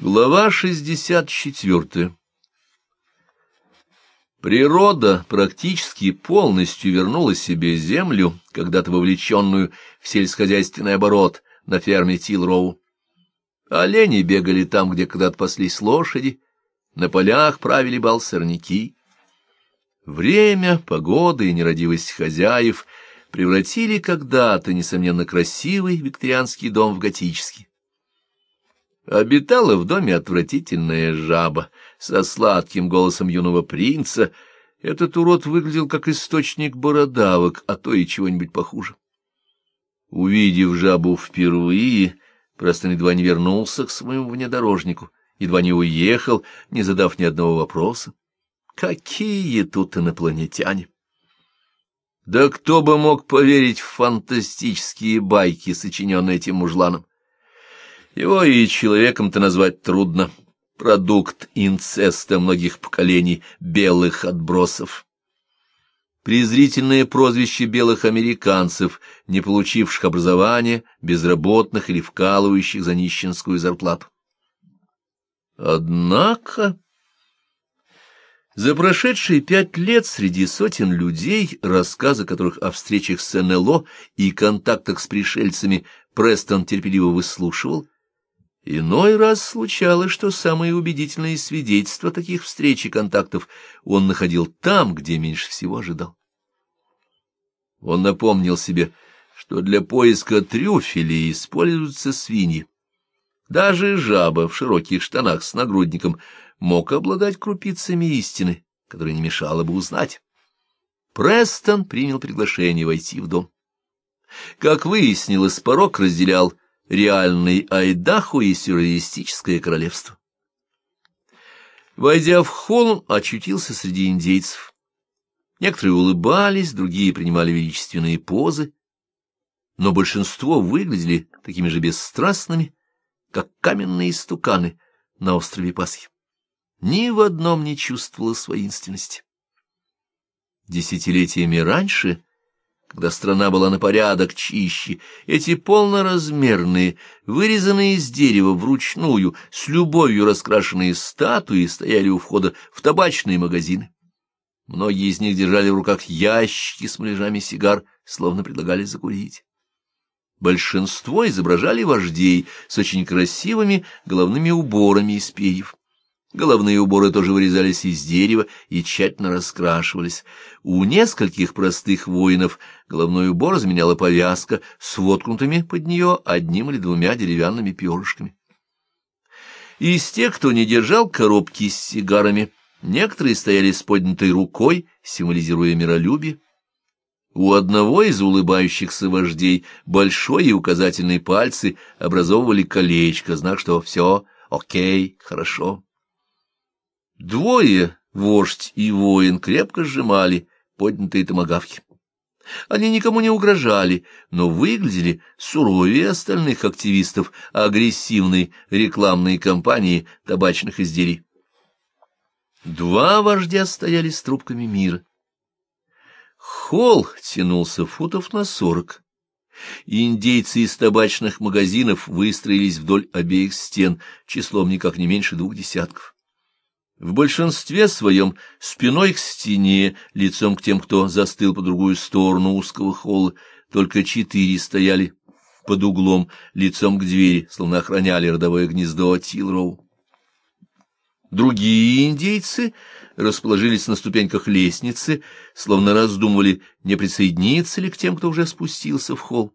Глава 64. Природа практически полностью вернула себе землю, когда-то вовлеченную в сельскохозяйственный оборот на ферме Тилроу. Олени бегали там, где когда-то паслись лошади, на полях правили бал сорняки. Время, погода и нерадивость хозяев превратили когда-то, несомненно, красивый викторианский дом в готический. Обитала в доме отвратительная жаба со сладким голосом юного принца. Этот урод выглядел как источник бородавок, а то и чего-нибудь похуже. Увидев жабу впервые, Престон едва не вернулся к своему внедорожнику, едва не уехал, не задав ни одного вопроса. Какие тут инопланетяне! Да кто бы мог поверить в фантастические байки, сочиненные этим мужланом? Его и человеком-то назвать трудно. Продукт инцеста многих поколений белых отбросов. Презрительное прозвище белых американцев, не получивших образования, безработных или вкалывающих за нищенскую зарплату. Однако за прошедшие 5 лет среди сотен людей, рассказы которых о встречах с НЛО и контактах с пришельцами Престон терпеливо выслушивал, иной раз случалось, что самые убедительные свидетельства таких встреч и контактов он находил там, где меньше всего ожидал. Он напомнил себе, что для поиска трюфелей используются свиньи. Даже жаба в широких штанах с нагрудником мог обладать крупицами истины, которые не мешало бы узнать. Престон принял приглашение войти в дом. Как выяснилось, порог разделял реальный Айдахо и сюрреалистическое королевство. Войдя в холл, очутился среди индейцев. Некоторые улыбались, другие принимали величественные позы, но большинство выглядели такими же бесстрастными, как каменные истуканы на острове Пасхи. Ни в одном не чувствовалось воинственности. Десятилетиями раньше, когда страна была на порядок чище, эти полноразмерные, вырезанные из дерева вручную, с любовью раскрашенные статуи стояли у входа в табачные магазины. Многие из них держали в руках ящики с муляжами сигар, словно предлагали закурить. Большинство изображали вождей с очень красивыми головными уборами из перьев. Головные уборы тоже вырезались из дерева и тщательно раскрашивались. У нескольких простых воинов головной убор заменяла повязка с воткнутыми под нее 1 или 2 деревянными перышками. Из тех, кто не держал коробки с сигарами, некоторые стояли с поднятой рукой, символизируя миролюбие. У одного из улыбающихся вождей большой и указательный пальцы образовывали колечко, знак, что все окей, хорошо. Двое, вождь и воин, крепко сжимали поднятые томагавки. Они никому не угрожали, но выглядели суровее остальных активистов агрессивной рекламной кампании табачных изделий. 2 вождя стояли с трубками мира. Холл тянулся футов на 40. Индейцы из табачных магазинов выстроились вдоль обеих стен, числом никак не меньше 2 десятков. В большинстве своем спиной к стене, лицом к тем, кто застыл по другую сторону узкого холла, только 4 стояли под углом, лицом к двери, словно охраняли родовое гнездо Тилроу. Другие индейцы расположились на ступеньках лестницы, словно раздумывали, не присоединиться ли к тем, кто уже спустился в холл.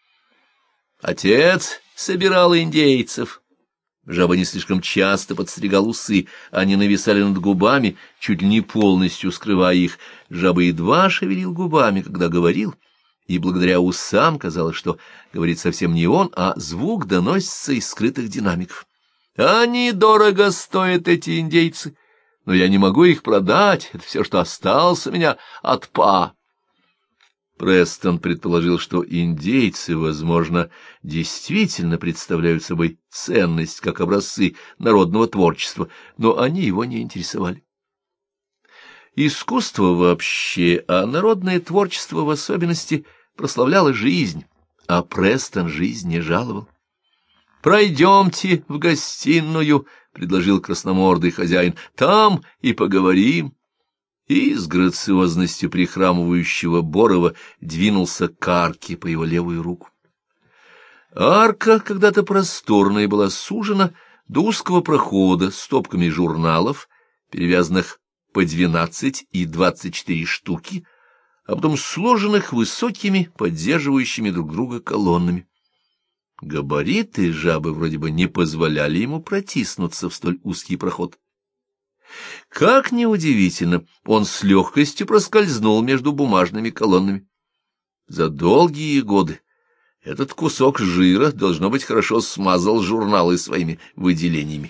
Отец собирал индейцев. Жаба не слишком часто подстригал усы, они нависали над губами, чуть ли не полностью скрывая их. Жаба едва шевелил губами, когда говорил, и благодаря усам казалось, что говорит совсем не он, а звук доносится из скрытых динамиков. «Они дорого стоят, эти индейцы, но я не могу их продать, это все, что осталось у меня от Па». Престон предположил, что индейцы, возможно, действительно представляют собой ценность, как образцы народного творчества, но они его не интересовали. Искусство вообще, а народное творчество в особенности, прославляло жизнь, а Престон жизнь не жаловал. «Пройдемте в гостиную», — предложил красномордый хозяин. — Там и поговорим. И с грациозностью прихрамывающего Борова двинулся к арке по его левую руку. Арка, когда-то просторная, была сужена до узкого прохода с стопками журналов, перевязанных по 12 и 24 штуки, а потом сложенных высокими, поддерживающими друг друга колоннами. Габариты жабы вроде бы не позволяли ему протиснуться в столь узкий проход. Как ни удивительно, он с легкостью проскользнул между бумажными колоннами. За долгие годы этот кусок жира, должно быть, хорошо смазал журналы своими выделениями.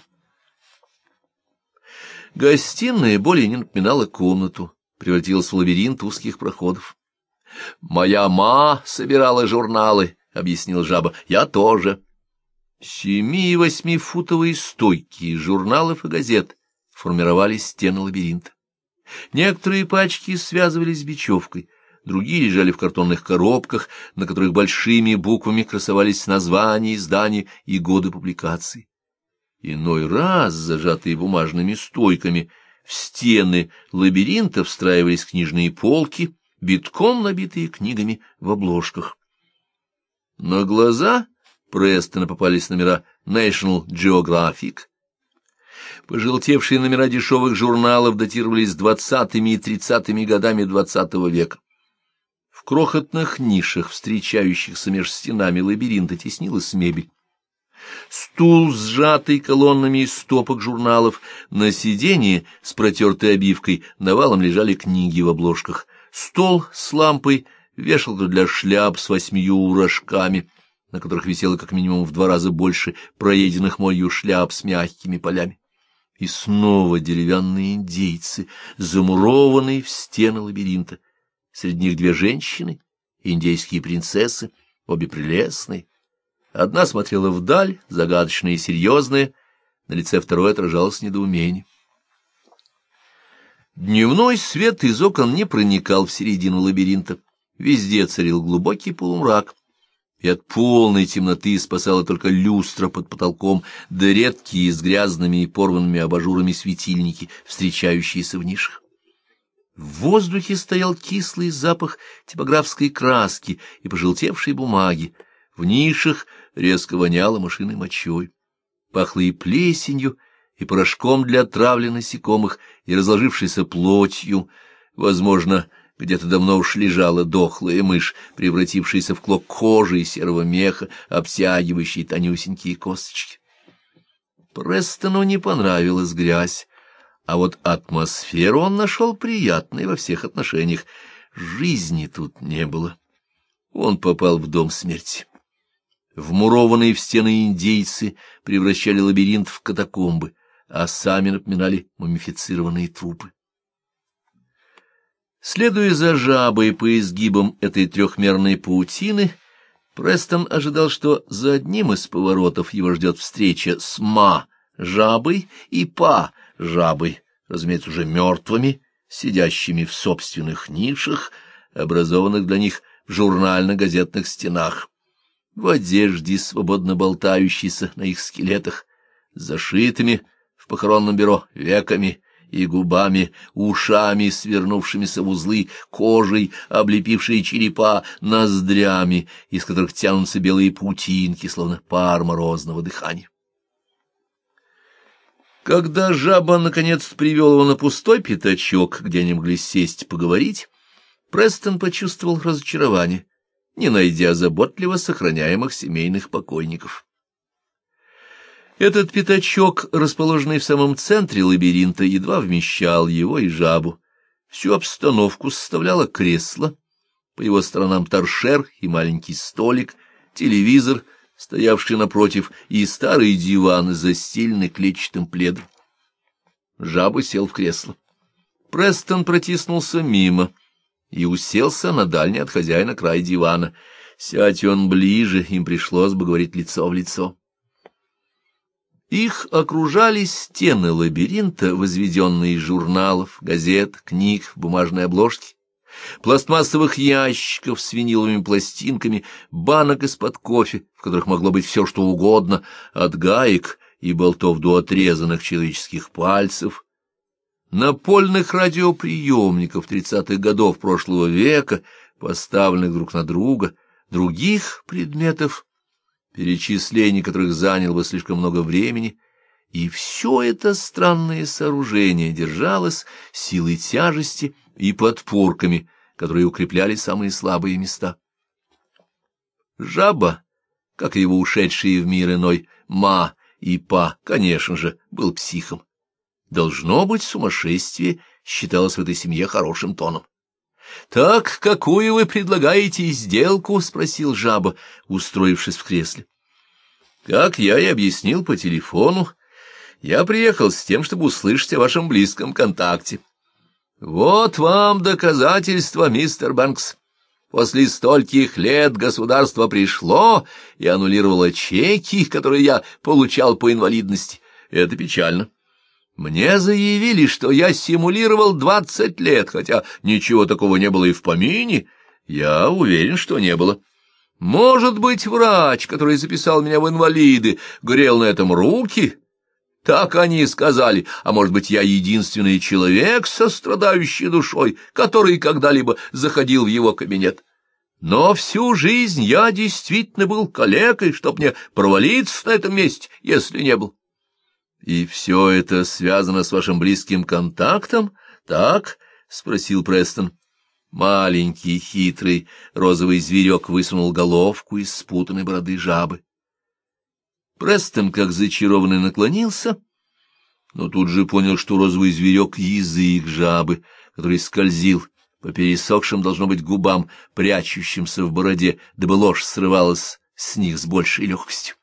Гостиная более не напоминала комнату, превратилась в лабиринт узких проходов. — Моя ма собирала журналы, — объяснил жаба, — я тоже. 7- и 8-футовые стойки из журналов и газет формировали стены лабиринта. Некоторые пачки связывались бечевкой, другие лежали в картонных коробках, на которых большими буквами красовались названия изданий и годы публикаций. Иной раз, зажатые бумажными стойками, в стены лабиринта встраивались книжные полки, битком набитые книгами в обложках. На глаза Престона попались номера National Geographic. Пожелтевшие номера дешевых журналов датировались 20-ми и 30-ми годами XX века. В крохотных нишах, встречающихся между стенами лабиринта, теснилась мебель. Стул, сжатый колоннами из стопок журналов, на сиденье с протертой обивкой навалом лежали книги в обложках. Стол с лампой, вешалка для шляп с 8 рожками, на которых висело как минимум в 2 раза больше проеденных молью шляп с мягкими полями. И снова деревянные индейцы, замурованные в стены лабиринта. Среди них 2 женщины, индейские принцессы, обе прелестные. Одна смотрела вдаль, загадочная и серьезная, на лице второй отражалось недоумение. Дневной свет из окон не проникал в середину лабиринта. Везде царил глубокий полумрак, и от полной темноты спасала только люстра под потолком, да редкие с грязными и порванными абажурами светильники, встречающиеся в нишах. В воздухе стоял кислый запах типографской краски и пожелтевшей бумаги. В нишах резко воняло мышиной мочой. Пахло и плесенью, и порошком для отравли насекомых, и разложившейся плотью. Возможно, где-то давно уж лежала дохлая мышь, превратившаяся в клок кожи и серого меха, обтягивающий тонюсенькие косточки. Престону не понравилась грязь, а вот атмосферу он нашел приятной во всех отношениях. Жизни тут не было. Он попал в дом смерти. Вмурованные в стены индейцы превращали лабиринт в катакомбы, а сами напоминали мумифицированные трупы. Следуя за жабой по изгибам этой трехмерной паутины, Престон ожидал, что за одним из поворотов его ждет встреча с ма жабой и па жабой, разумеется, уже мертвыми, сидящими в собственных нишах, образованных для них в журнально-газетных стенах, в одежде, свободно болтающейся на их скелетах, зашитыми в похоронном бюро веками и губами, ушами, свернувшимися в узлы, кожей, облепившей черепа, ноздрями, из которых тянутся белые паутинки, словно пар морозного дыхания. Когда жаба наконец привел его на пустой пятачок, где они могли сесть поговорить, Престон почувствовал разочарование, не найдя заботливо сохраняемых семейных покойников. Этот пятачок, расположенный в самом центре лабиринта, едва вмещал его и жабу. Всю обстановку составляло кресло, по его сторонам торшер и маленький столик, телевизор, стоявший напротив, и старый диван, застеленный клетчатым пледом. Жаба сел в кресло. Престон протиснулся мимо и уселся на дальний от хозяина край дивана. Сядь он ближе, им пришлось бы говорить лицо в лицо. Их окружали стены лабиринта, возведенные из журналов, газет, книг, бумажной обложки, пластмассовых ящиков с виниловыми пластинками, банок из-под кофе, в которых могло быть все, что угодно, от гаек и болтов до отрезанных человеческих пальцев, напольных радиоприемников 30-х годов прошлого века, поставленных друг на друга, других предметов, перечисление которых заняло бы слишком много времени, и все это странное сооружение держалось силой тяжести и подпорками, которые укрепляли самые слабые места. Жаба, как и его ушедшие в мир иной Ма и Па, конечно же, был психом. Должно быть, сумасшествие считалось в этой семье хорошим тоном. — Так, какую вы предлагаете сделку? — спросил Жаба, устроившись в кресле. — Как я и объяснил по телефону, я приехал с тем, чтобы услышать о вашем близком контакте. — Вот вам доказательство, мистер Бэнкс. После стольких лет государство пришло и аннулировало чеки, которые я получал по инвалидности. Это печально. Мне заявили, что я симулировал 20 лет, хотя ничего такого не было и в помине. Я уверен, что не было. Может быть, врач, который записал меня в инвалиды, грел на этом руки? Так они и сказали. А может быть, я единственный человек со страдающей душой, который когда-либо заходил в его кабинет. Но всю жизнь я действительно был калекой, чтоб мне провалиться на этом месте, если не был. — И все это связано с вашим близким контактом, так? — спросил Престон. Маленький, хитрый, розовый зверек высунул головку из спутанной бороды жабы. Престон, как зачарованный, наклонился, но тут же понял, что розовый зверек — язык жабы, который скользил по пересохшим, должно быть, губам, прячущимся в бороде, дабы ложь срывалась с них с большей легкостью.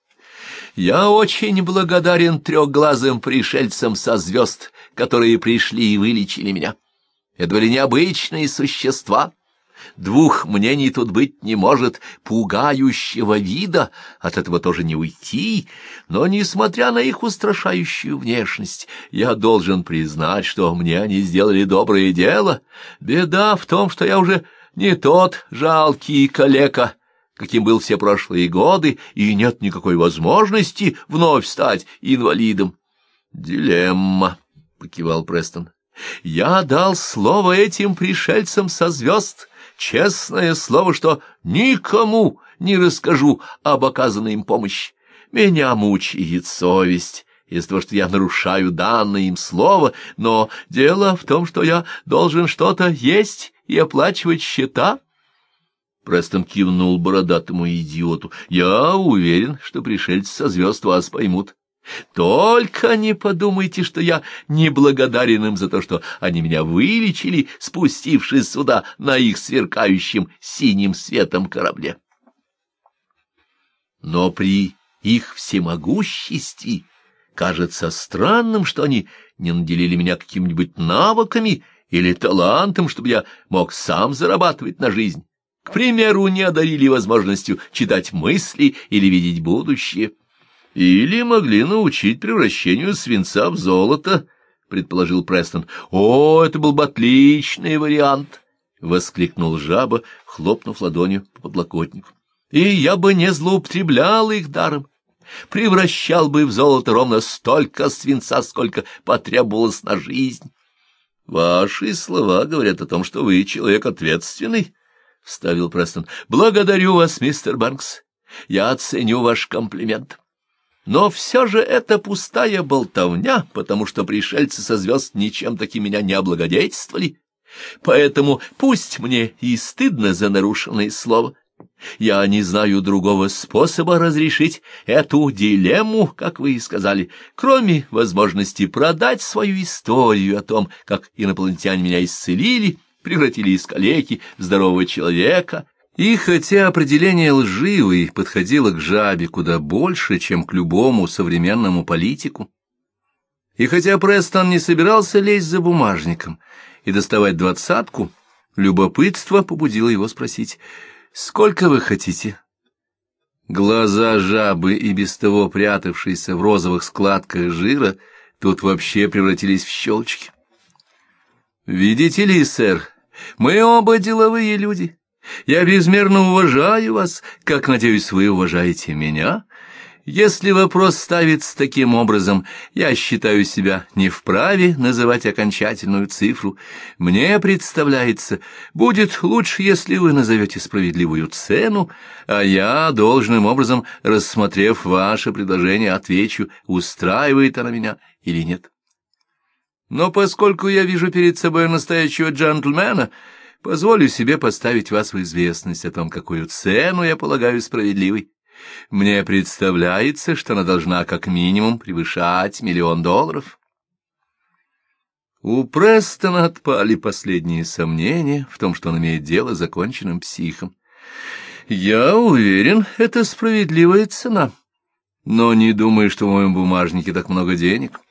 «Я очень благодарен трехглазым пришельцам со звезд, которые пришли и вылечили меня. Это были необычные существа. Двух мнений тут быть не может, пугающего вида, от этого тоже не уйти, но, несмотря на их устрашающую внешность, я должен признать, что мне они сделали доброе дело. Беда в том, что я уже не тот жалкий калека, каким был все прошлые годы, и нет никакой возможности вновь стать инвалидом. — Дилемма, — покивал Престон. — Я дал слово этим пришельцам со звезд, честное слово, что никому не расскажу об оказанной им помощи. Меня мучает совесть из-за того, что я нарушаю данное им слово, но дело в том, что я должен что-то есть и оплачивать счета. Престон кивнул бородатому идиоту. — Я уверен, что пришельцы со звезд вас поймут. Только не подумайте, что я неблагодарен им за то, что они меня вылечили, спустившись сюда на их сверкающем синим светом корабле. Но при их всемогуществе кажется странным, что они не наделили меня какими-нибудь навыками или талантом, чтобы я мог сам зарабатывать на жизнь. К примеру, не одарили возможностью читать мысли или видеть будущее. Или могли научить превращению свинца в золото, — предположил Престон. — О, это был бы отличный вариант! — воскликнул жаба, хлопнув ладонью по подлокотнику. — И я бы не злоупотреблял их даром. Превращал бы в золото ровно столько свинца, сколько потребовалось на жизнь. — Ваши слова говорят о том, что вы человек ответственный, — вставил Престон. — Благодарю вас, мистер Бэнкс. Я оценю ваш комплимент. Но все же это пустая болтовня, потому что пришельцы со звезд ничем таким меня не облагодетельствовали. Поэтому пусть мне и стыдно за нарушенное слово, я не знаю другого способа разрешить эту дилемму, как вы и сказали, кроме возможности продать свою историю о том, как инопланетяне меня исцелили, превратили из калеки в здорового человека. И хотя определение «лживый» подходило к жабе куда больше, чем к любому современному политику, и хотя Престон не собирался лезть за бумажником и доставать двадцатку, любопытство побудило его спросить: «Сколько вы хотите?» Глаза жабы, и без того прятавшиеся в розовых складках жира, тут вообще превратились в щелочки. «Видите ли, сэр, мы оба деловые люди. Я безмерно уважаю вас, как, надеюсь, вы уважаете меня. Если вопрос ставится таким образом, я считаю себя не вправе называть окончательную цифру. Мне представляется, будет лучше, если вы назовете справедливую цену, а я, должным образом, рассмотрев ваше предложение, отвечу, устраивает она меня или нет. Но поскольку я вижу перед собой настоящего джентльмена, позволю себе поставить вас в известность о том, какую цену я полагаю справедливой. Мне представляется, что она должна как минимум превышать $1 миллион. У Престона отпали последние сомнения в том, что он имеет дело с законченным психом. Я уверен, это справедливая цена, но не думаю, что в моем бумажнике так много денег.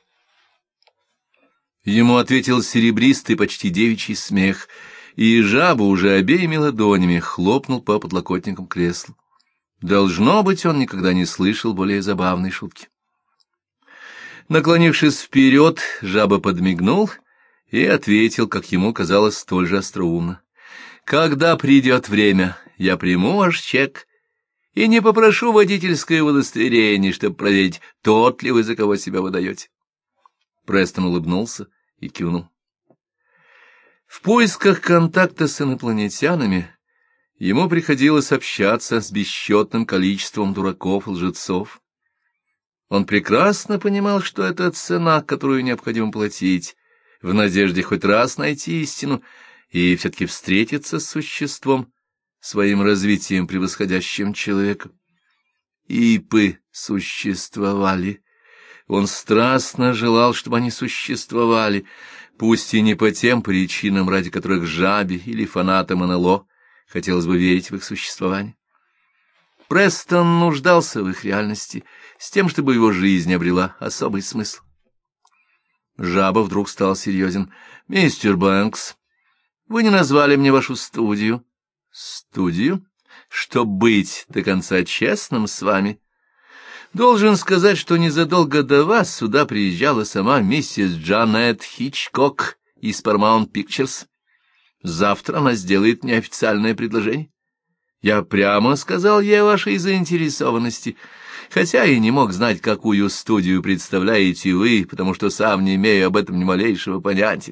Ему ответил серебристый, почти девичий смех, и жаба уже обеими ладонями хлопнул по подлокотникам кресла. Должно быть, он никогда не слышал более забавной шутки. Наклонившись вперед, жаба подмигнул и ответил, как ему казалось, столь же остроумно. «Когда придет время, я приму ваш чек и не попрошу водительское удостоверение, чтобы проверить, тот ли вы, за кого себя выдаете». Престон улыбнулся и кивнул. В поисках контакта с инопланетянами ему приходилось общаться с бесчетным количеством дураков и лжецов. Он прекрасно понимал, что это цена, которую необходимо платить, в надежде хоть раз найти истину и все-таки встретиться с существом, своим развитием превосходящим человека. Ипы существовали. Он страстно желал, чтобы они существовали, пусть и не по тем причинам, ради которых жабе или фанатам НЛО хотелось бы верить в их существование. Престон нуждался в их реальности, с тем, чтобы его жизнь обрела особый смысл. Жаба вдруг стал серьезен. «Мистер Бэнкс, вы не назвали мне вашу студию». «Студию? Чтоб быть до конца честным с вами, должен сказать, что незадолго до вас сюда приезжала сама миссис Джанет Хичкок из Paramount Pictures. Завтра она сделает мне официальное предложение. Я прямо сказал ей о вашей заинтересованности, хотя и не мог знать, какую студию представляете вы, потому что сам не имею об этом ни малейшего понятия.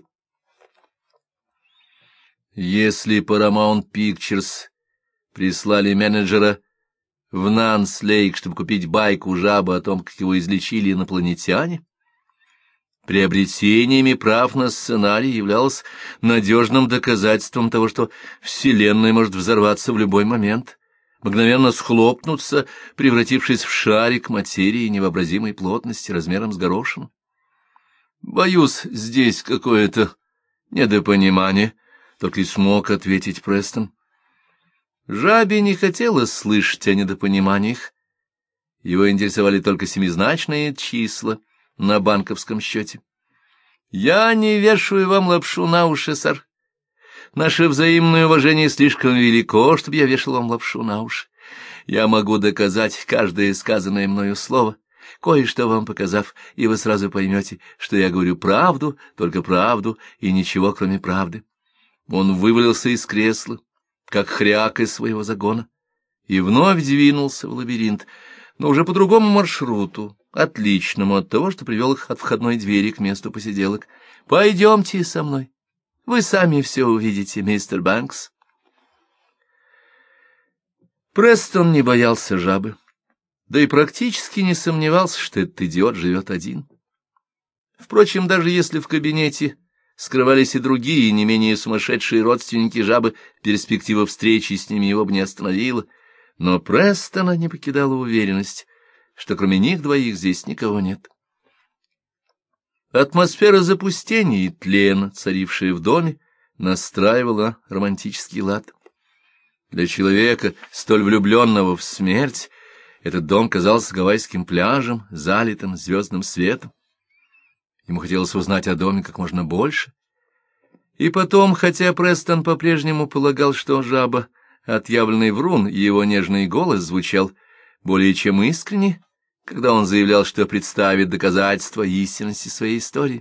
Если Paramount Pictures прислали менеджера в Нанс-Лейк, чтобы купить байку жабы о том, как его излечили инопланетяне, приобретениями прав на сценарий являлось надежным доказательством того, что Вселенная может взорваться в любой момент, мгновенно схлопнуться, превратившись в шарик материи невообразимой плотности размером с горошину. «Боюсь, здесь какое-то недопонимание», — только и смог ответить Престон. Жабе не хотелось слышать о недопониманиях. Его интересовали только семизначные числа на банковском счете. «Я не вешаю вам лапшу на уши, сэр. Наше взаимное уважение слишком велико, чтобы я вешал вам лапшу на уши. Я могу доказать каждое сказанное мною слово, кое-что вам показав, и вы сразу поймете, что я говорю правду, только правду и ничего, кроме правды». Он вывалился из кресла, как хряк из своего загона, и вновь двинулся в лабиринт, но уже по другому маршруту, отличному от того, что привел их от входной двери к месту посиделок. «Пойдемте со мной. Вы сами все увидите, мистер Бэнкс». Престон не боялся жабы, да и практически не сомневался, что этот идиот живет один. Впрочем, даже если в кабинете скрывались и другие, не менее сумасшедшие родственники жабы, перспектива встречи с ними его бы не остановила, но Престона не покидала уверенность, что кроме них двоих здесь никого нет. Атмосфера запустения и тлена, царившая в доме, настраивала романтический лад. Для человека, столь влюбленного в смерть, этот дом казался гавайским пляжем, залитым звездным светом. Ему хотелось узнать о доме как можно больше. И потом, хотя Престон по-прежнему полагал, что жаба — отъявленный врун, его нежный голос звучал более чем искренне, когда он заявлял, что представит доказательства истинности своей истории.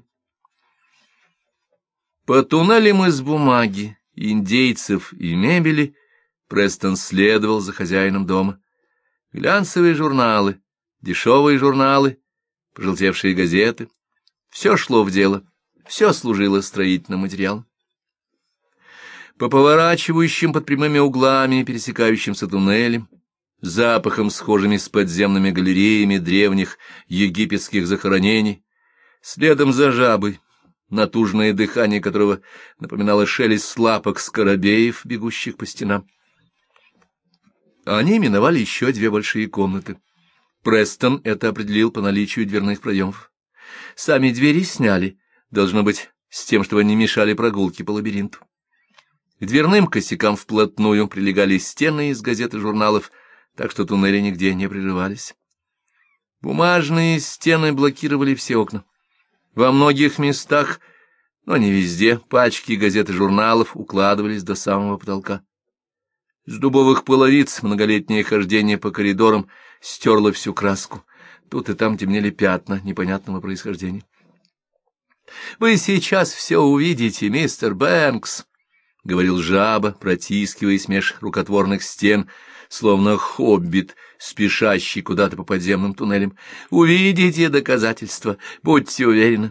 По туннелям из бумаги, индейцев и мебели Престон следовал за хозяином дома. Глянцевые журналы, дешевые журналы, пожелтевшие газеты. Все шло в дело, все служило строительным материалом. По поворачивающим под прямыми углами, пересекающимся туннелям, запахом, схожими с подземными галереями древних египетских захоронений, следом за жабой, натужное дыхание которого напоминало шелест лапок скоробеев, бегущих по стенам. Они миновали еще две большие комнаты. Престон это определил по наличию дверных проемов. Сами двери сняли, должно быть, с тем, чтобы они мешали прогулке по лабиринту. К дверным косякам вплотную прилегали стены из газет и журналов, так что туннели нигде не прерывались. Бумажные стены блокировали все окна. Во многих местах, но не везде, пачки газет и журналов укладывались до самого потолка. С дубовых половиц многолетнее хождение по коридорам стерло всю краску. Тут и там темнели пятна непонятного происхождения. — Вы сейчас все увидите, мистер Бэнкс, — говорил жаба, протискиваясь меж рукотворных стен, словно хоббит, спешащий куда-то по подземным туннелям. — Увидите доказательства, будьте уверены.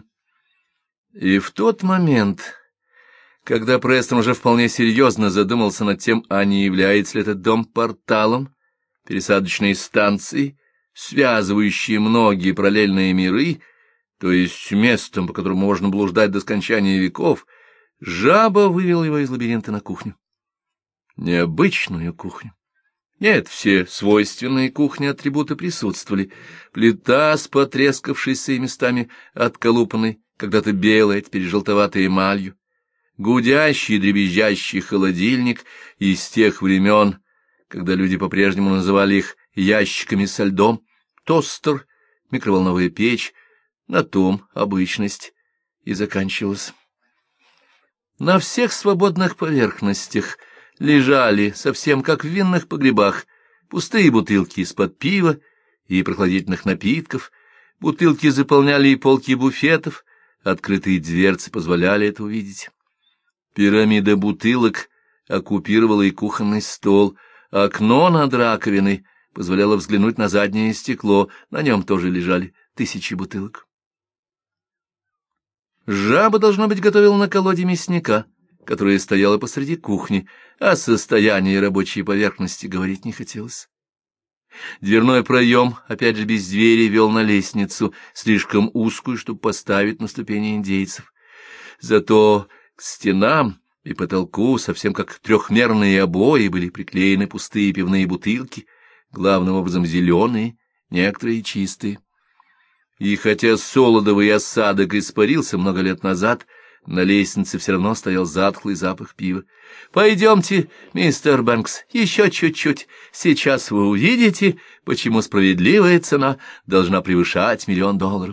И в тот момент, когда Престон уже вполне серьезно задумался над тем, а не является ли этот дом порталом, пересадочной станцией, связывающей многие параллельные миры, то есть местом, по которому можно блуждать до скончания веков, жаба вывел его из лабиринта на кухню. Необычную кухню. Нет, все свойственные кухне атрибуты присутствовали. Плита с потрескавшейся и местами отколупанной, когда-то белая, теперь желтоватой эмалью, гудящий, дребезжащий холодильник из тех времен, когда люди по-прежнему называли их ящиками со льдом, тостер, микроволновая печь, на том обычность и заканчивалась. На всех свободных поверхностях лежали, совсем как в винных погребах, пустые бутылки из-под пива и прохладительных напитков, бутылки заполняли и полки буфетов, открытые дверцы позволяли это увидеть. Пирамида бутылок оккупировала и кухонный стол, окно над раковиной позволяло взглянуть на заднее стекло, на нем тоже лежали тысячи бутылок. Жаба, должно быть, готовила на колоде мясника, которая стояла посреди кухни, о состоянии рабочей поверхности говорить не хотелось. Дверной проем, опять же без двери, вел на лестницу, слишком узкую, чтобы поставить на ступени индейцев. Зато к стенам и потолку, совсем как трехмерные обои, были приклеены пустые пивные бутылки, главным образом зеленые, некоторые чистые. И хотя солодовый осадок испарился много лет назад, на лестнице все равно стоял затхлый запах пива. — Пойдемте, мистер Бэнкс, еще чуть-чуть. Сейчас вы увидите, почему справедливая цена должна превышать $1 миллион.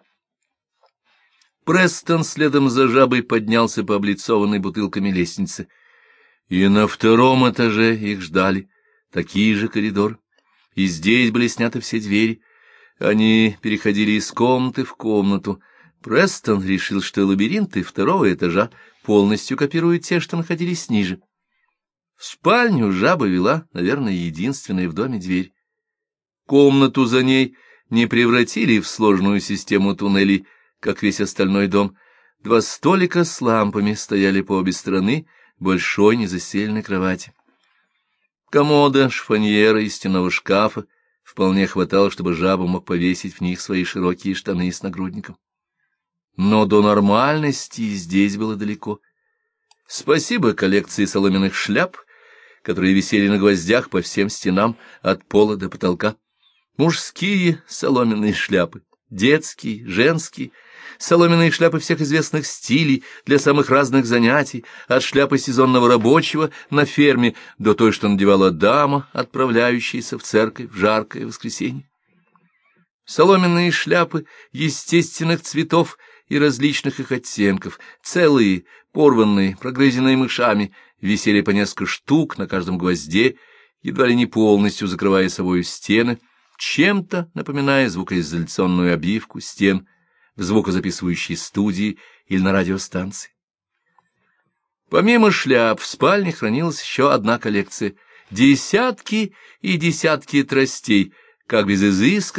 Престон следом за жабой поднялся по облицованной бутылками лестнице. И на втором этаже их ждали такие же коридоры. И здесь были сняты все двери. Они переходили из комнаты в комнату. Престон решил, что лабиринты второго этажа полностью копируют те, что находились ниже. В спальню жаба вела, наверное, единственная в доме дверь. Комнату за ней не превратили в сложную систему туннелей, как весь остальной дом. 2 столика с лампами стояли по обе стороны большой незастеленной кровати. Комода, шифоньера и стенного шкафа вполне хватало, чтобы жаба мог повесить в них свои широкие штаны с нагрудником. Но до нормальности здесь было далеко. Спасибо коллекции соломенных шляп, которые висели на гвоздях по всем стенам от пола до потолка. Мужские соломенные шляпы, детские, женские, соломенные шляпы всех известных стилей для самых разных занятий, от шляпы сезонного рабочего на ферме до той, что надевала дама, отправляющаяся в церковь в жаркое воскресенье. Соломенные шляпы естественных цветов и различных их оттенков, целые, порванные, прогрызенные мышами, висели по несколько штук на каждом гвозде, едва ли не полностью закрывая собою стены, чем-то напоминая звукоизоляционную обивку стен в звукозаписывающей студии или на радиостанции. Помимо шляп в спальне хранилась еще одна коллекция — десятки и десятки тростей, как без изысков,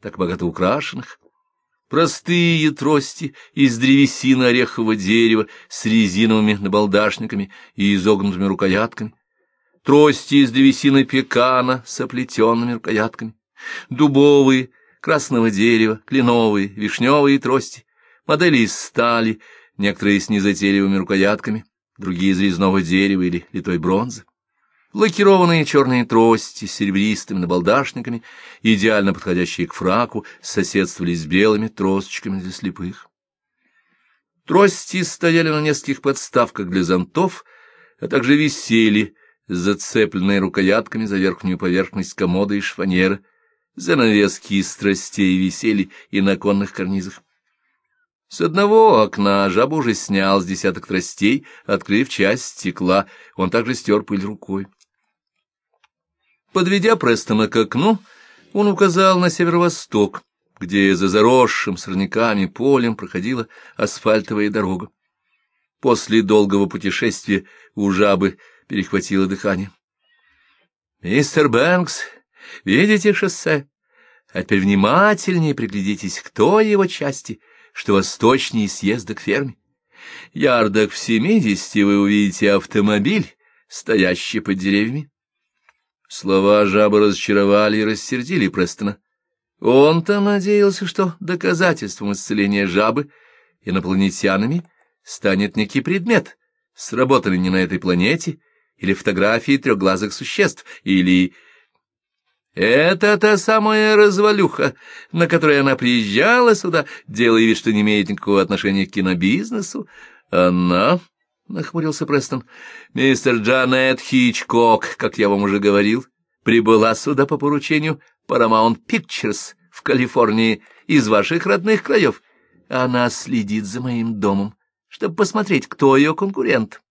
так богато украшенных. Простые трости из древесины орехового дерева с резиновыми набалдашниками и изогнутыми рукоятками, трости из древесины пекана с оплетенными рукоятками, дубовые, красного дерева, кленовые, вишневые трости, модели из стали, некоторые с незатейливыми рукоятками, другие из резного дерева или литой бронзы. Лакированные черные трости с серебристыми набалдашниками, идеально подходящие к фраку, соседствовали с белыми тросточками для слепых. Трости стояли на нескольких подставках для зонтов, а также висели, зацепленные рукоятками за верхнюю поверхность комода и шифоньера. Занавески из тростей висели и на оконных карнизах. С одного окна Жаба уже снял с десяток тростей, открыв часть стекла, он также стер пыль рукой. Подведя Престона к окну, он указал на северо-восток, где за заросшим сорняками полем проходила асфальтовая дорога. После долгого путешествия у Жабы перехватило дыхание. — Мистер Бэнкс, видите шоссе? А теперь внимательнее приглядитесь к той его части, что восточнее съезда к ферме. Ярдах в 70 вы увидите автомобиль, стоящий под деревьями. Слова Жабы разочаровали и рассердили Престона. Он-то надеялся, что доказательством исцеления Жабы инопланетянами станет некий предмет, сработанный не на этой планете, или фотографии трехглазых существ, или... Это та самая развалюха, на которой она приезжала сюда, делая вид, что не имеет никакого отношения к кинобизнесу. Она... — нахмурился Престон. — Мистер Джанет Хичкок, как я вам уже говорил, прибыла сюда по поручению Paramount Pictures в Калифорнии из ваших родных краев. Она следит за моим домом, чтобы посмотреть, кто ее конкурент.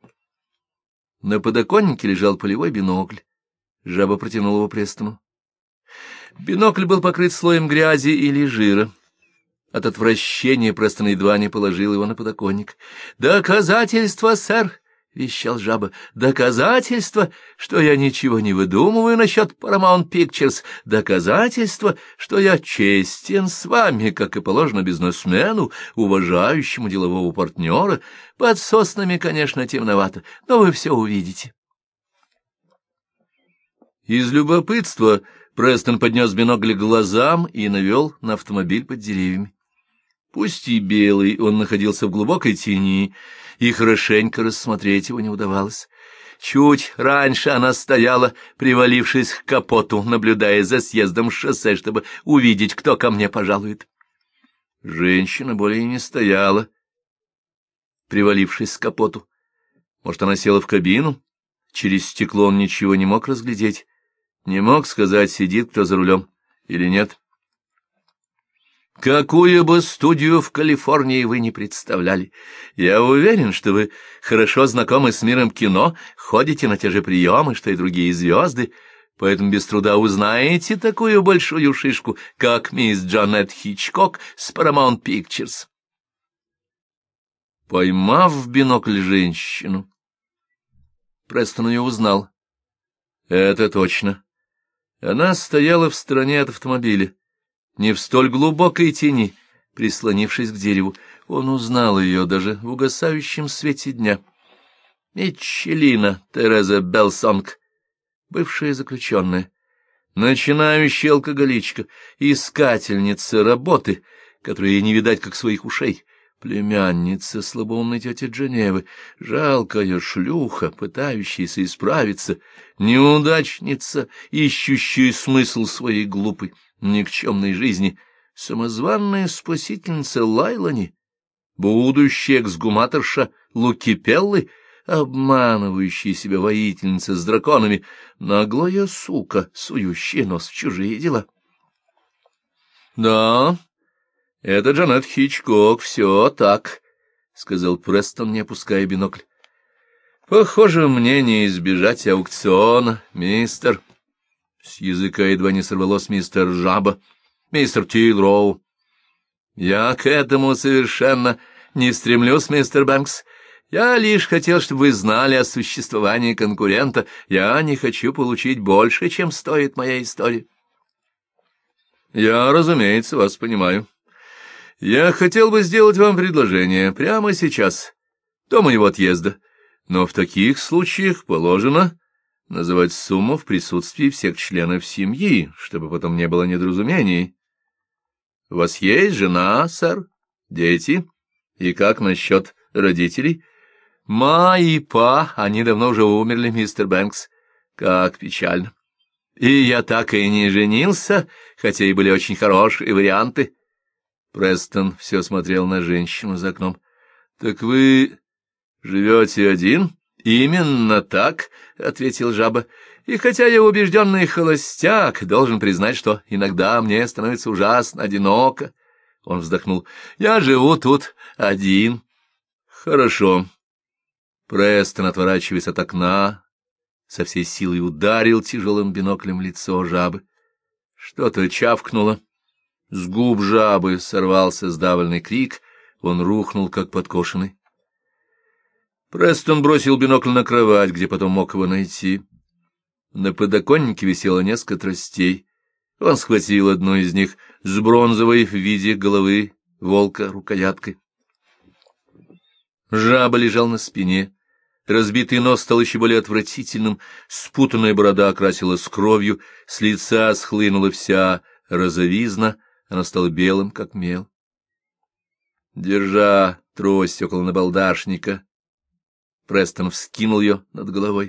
На подоконнике лежал полевой бинокль. Жаба протянул его Престону. Бинокль был покрыт слоем грязи или жира. От отвращения Престон едва не положил его на подоконник. — Доказательство, сэр! — вещал Жаба. — Доказательство, что я ничего не выдумываю насчет Paramount Pictures. Доказательство, что я честен с вами, как и положено бизнесмену, уважающему делового партнера. Под соснами, конечно, темновато, но вы все увидите. Из любопытства Престон поднес бинокль к глазам и навел на автомобиль под деревьями. Пусть и белый, он находился в глубокой тени, и хорошенько рассмотреть его не удавалось. Чуть раньше она стояла, привалившись к капоту, наблюдая за съездом с шоссе, чтобы увидеть, кто ко мне пожалует. Женщина более не стояла, привалившись к капоту. Может, она села в кабину? Через стекло он ничего не мог разглядеть. Не мог сказать, сидит кто за рулем или нет. Какую бы студию в Калифорнии вы не представляли, я уверен, что вы хорошо знакомы с миром кино, ходите на те же приемы, что и другие звезды, поэтому без труда узнаете такую большую шишку, как мисс Джанет Хичкок с Paramount Pictures. Поймав в бинокль женщину, Престон ее узнал. Это точно. Она стояла в стороне от автомобиля, не в столь глубокой тени, прислонившись к дереву. Он узнал ее даже в угасающем свете дня. Митчелина Тереза Белсонг, бывшая заключенная, начинающая алкоголичка, искательница работы, которой ей не видать как своих ушей, племянница слабоумной тети Дженевы, жалкая шлюха, пытающаяся исправиться, неудачница, ищущая смысл своей глупой, никчемной жизни, самозванная спасительница Лайлани, будущая эксгуматорша Лукипеллы, обманывающая себя воительница с драконами, наглая сука, сующая нос в чужие дела. Да, это Джанет Хичкок, все так, — сказал Престон, не опуская бинокль. — Похоже, мне не избежать аукциона, мистер... С языка едва не сорвалось мистер Жаба, мистер Тилроу. — Я к этому совершенно не стремлюсь, мистер Бэнкс. Я лишь хотел, чтобы вы знали о существовании конкурента. Я не хочу получить больше, чем стоит моя история. Я, разумеется, вас понимаю. Я хотел бы сделать вам предложение прямо сейчас, до моего отъезда, но в таких случаях положено называть сумму в присутствии всех членов семьи, чтобы потом не было недоразумений. У вас есть жена, сэр, дети? И как насчет родителей? Ма и па, они давно уже умерли, мистер Бэнкс. Как печально. И я так и не женился, хотя и были очень хорошие варианты. Престон все смотрел на женщину за окном. — Так вы живете один? — Именно так, — ответил жаба. — И хотя я убежденный холостяк, должен признать, что иногда мне становится ужасно одиноко. Он вздохнул. — Я живу тут один. — Хорошо. Престон, отворачиваясь от окна, со всей силой ударил тяжелым биноклем в лицо жабы. Что-то чавкнуло. С губ жабы сорвался сдавленный крик, он рухнул, как подкошенный. Престон бросил бинокль на кровать, где потом мог его найти. На подоконнике висело несколько тростей. Он схватил одну из них с бронзовой в виде головы волка рукояткой. Жаба лежал на спине. Разбитый нос стал еще более отвратительным, спутанная борода окрасилась кровью, с лица схлынула вся розовизна, она стала белым, как мел. Держа трость около набалдашника, Престон вскинул ее над головой.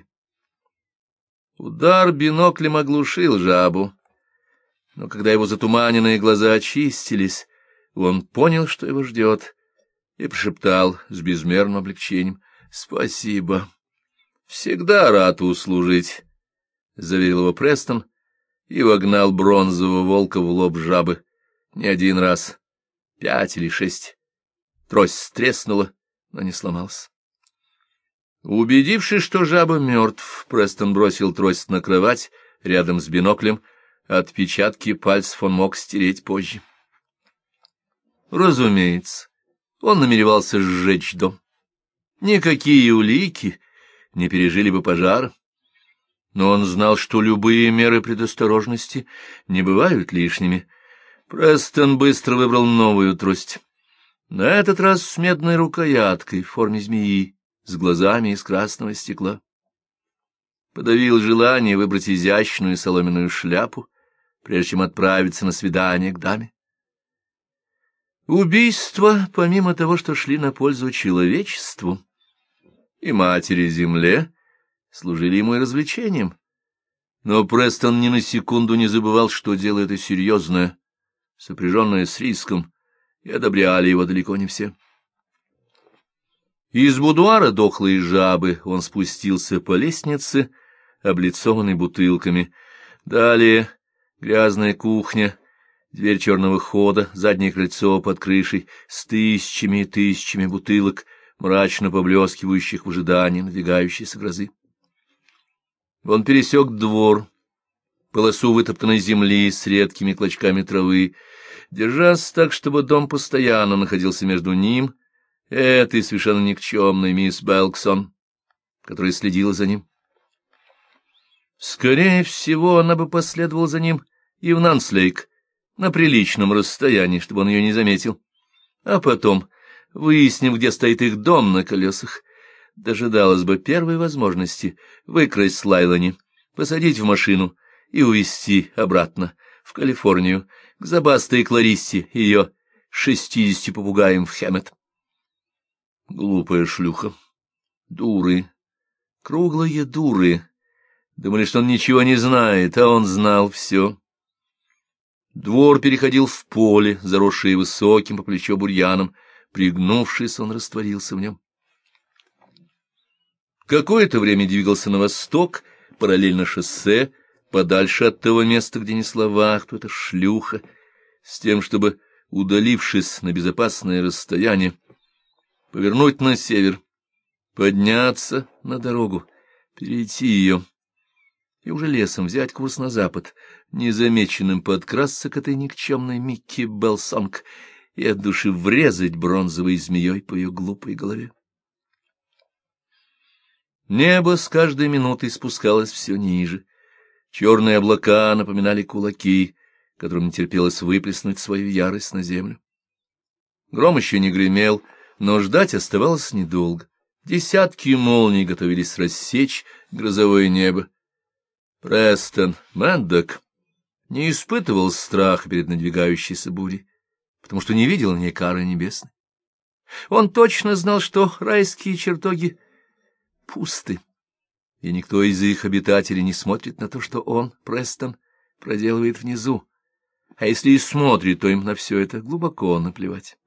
Удар биноклем оглушил жабу, но когда его затуманенные глаза очистились, он понял, что его ждет, и прошептал с безмерным облегчением: — Спасибо. Всегда рад услужить, — заверил его Престон и вогнал бронзового волка в лоб жабы. Не один раз, 5 или 6. Трость треснула, но не сломалась. Убедившись, что жаба мертв, Престон бросил трость на кровать рядом с биноклем. Отпечатки пальцев он мог стереть позже. Разумеется, он намеревался сжечь дом. Никакие улики не пережили бы пожара. Но он знал, что любые меры предосторожности не бывают лишними. Престон быстро выбрал новую трость. На этот раз с медной рукояткой в форме змеи, с глазами из красного стекла. Подавил желание выбрать изящную соломенную шляпу, прежде чем отправиться на свидание к даме. Убийства, помимо того, что шли на пользу человечеству и матери-земле, служили ему и развлечением. Но Престон ни на секунду не забывал, что дело это серьезное, сопряженное с риском, и одобряли его далеко не все. Из будуара дохлой жабы он спустился по лестнице, облицованной бутылками. Далее грязная кухня, дверь черного хода, заднее крыльцо под крышей с тысячами и тысячами бутылок, мрачно поблескивающих в ожидании надвигающейся грозы. Он пересек двор, полосу вытоптанной земли с редкими клочками травы, держась так, чтобы дом постоянно находился между ним и этой совершенно никчемной мисс Белксон, которая следила за ним. Скорее всего, она бы последовала за ним и в Нанслейк, на приличном расстоянии, чтобы он ее не заметил. А потом, выяснив, где стоит их дом на колесах, дожидалась бы первой возможности выкрасть Лайлани, посадить в машину и увезти обратно в Калифорнию к забастой Клариссе и ее 60 попугаям в Хэммет. Глупая шлюха. Дуры. Круглые дуры. Думали, что он ничего не знает, а он знал все. Двор переходил в поле, заросшее высоким по плечо бурьяном. Пригнувшись, он растворился в нем. Какое-то время двигался на восток, параллельно шоссе, подальше от того места, где несла вахту эта шлюха, с тем, чтобы, удалившись на безопасное расстояние, повернуть на север, подняться на дорогу, перейти ее и уже лесом взять курс на запад, незамеченным подкрасться к этой никчемной Микки Белсонг и от души врезать бронзовой змеей по ее глупой голове. Небо с каждой минутой спускалось все ниже. Черные облака напоминали кулаки. которым не терпелось выплеснуть свою ярость на землю. Гром еще не гремел, но ждать оставалось недолго. Десятки молний готовились рассечь грозовое небо. Престон Мэндок не испытывал страха перед надвигающейся бурей, потому что не видел в ней кары небесной. Он точно знал, что райские чертоги пусты, и никто из их обитателей не смотрит на то, что он, Престон, проделывает внизу. А если и смотрит, то им на все это глубоко наплевать.